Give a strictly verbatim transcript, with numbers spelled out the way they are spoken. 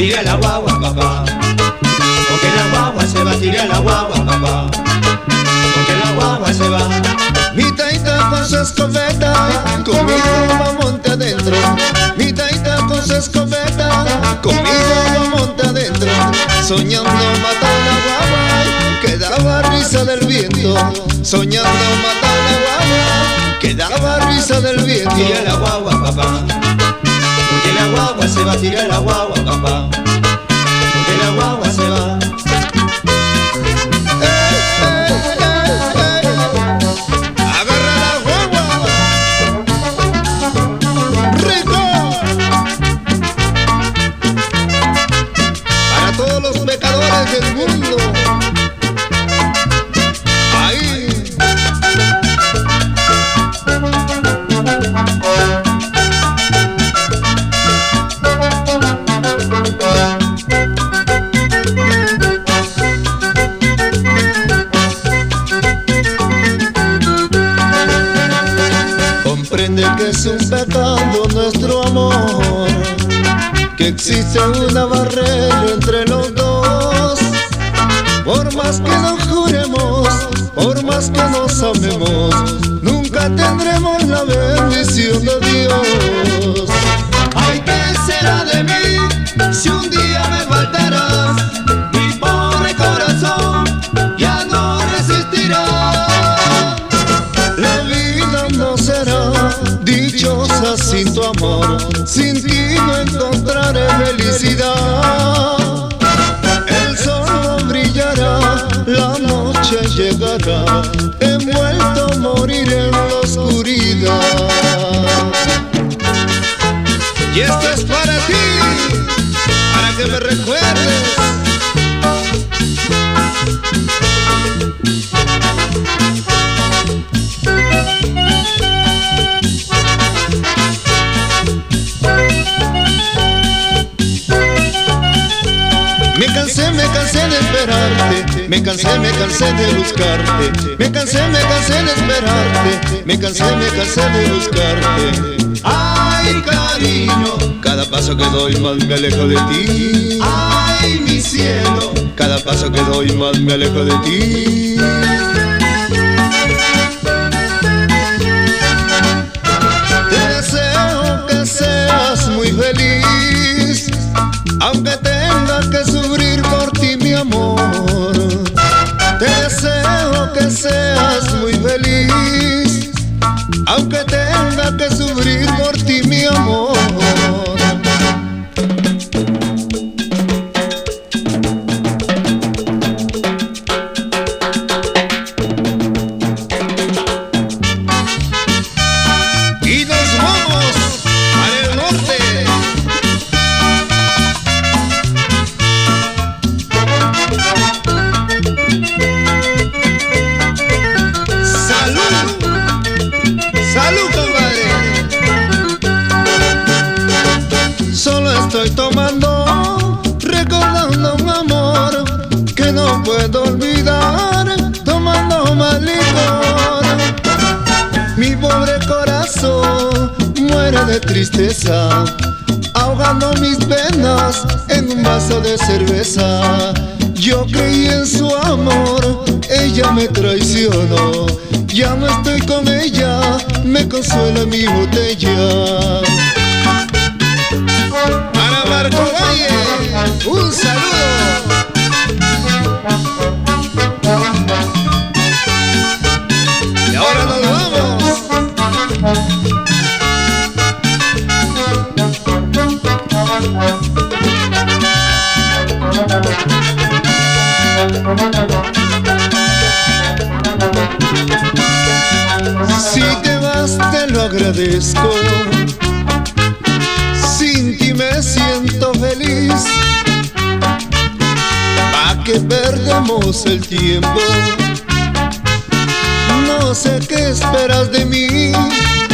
tira la guagua, papá. Porque la guagua se va, tira la guagua, papá. Porque la guagua se va. Mi taita con su escopeta, conmigo va monte adentro. Mi taita con su escopeta, conmigo va monte adentro. Soñando matar la guagua, que daba risa del viento. Soñando matar la guagua, que daba risa del viento. Tira la guagua, papá. Porque la guagua se va, tira la guagua, papá. Porque la guagua se va. Del mundo. Ahí. Comprende que es un pecado nuestro amor, que existe una barrera entre los dos. Por más que nos juremos, por más que nos amemos, nunca tendremos la bendición de Dios. Ay, ¿qué será de mí si un día me faltarás? Mi pobre corazón ya no resistirá. La vida no será dichosa sin tu amor, sin ti no encontraré felicidad. La noche llegará, envuelto moriré en la oscuridad. Y esto es para ti, para que me recuerdes. Me cansé, me cansé de esperarte, me cansé, me cansé de buscarte, me cansé, me cansé de esperarte, me cansé, me cansé de buscarte. Ay, cariño, cada paso que doy más me alejo de ti. Ay, mi cielo, cada paso que doy más me alejo de ti. Te deseo que seas muy feliz, aunque tenga que sufrir por ti, mi amor. Te deseo que seas muy feliz, aunque tenga que sufrir por ti, mi amor. Y nos vamos para el norte. ¡Salud, compadre! Solo estoy tomando, recordando un amor que no puedo olvidar, tomando más licor. Mi pobre corazón muere de tristeza, ahogando mis penas en un vaso de cerveza. Yo creí en su amor, ella me traicionó. Ya no estoy con ella, me consuela mi botella. Para Marco Valle, un saludo. Y ahora nos vamos. Si te vas te lo agradezco, sin ti me siento feliz. ¿Pa' qué perdemos el tiempo? No sé qué esperas de mí.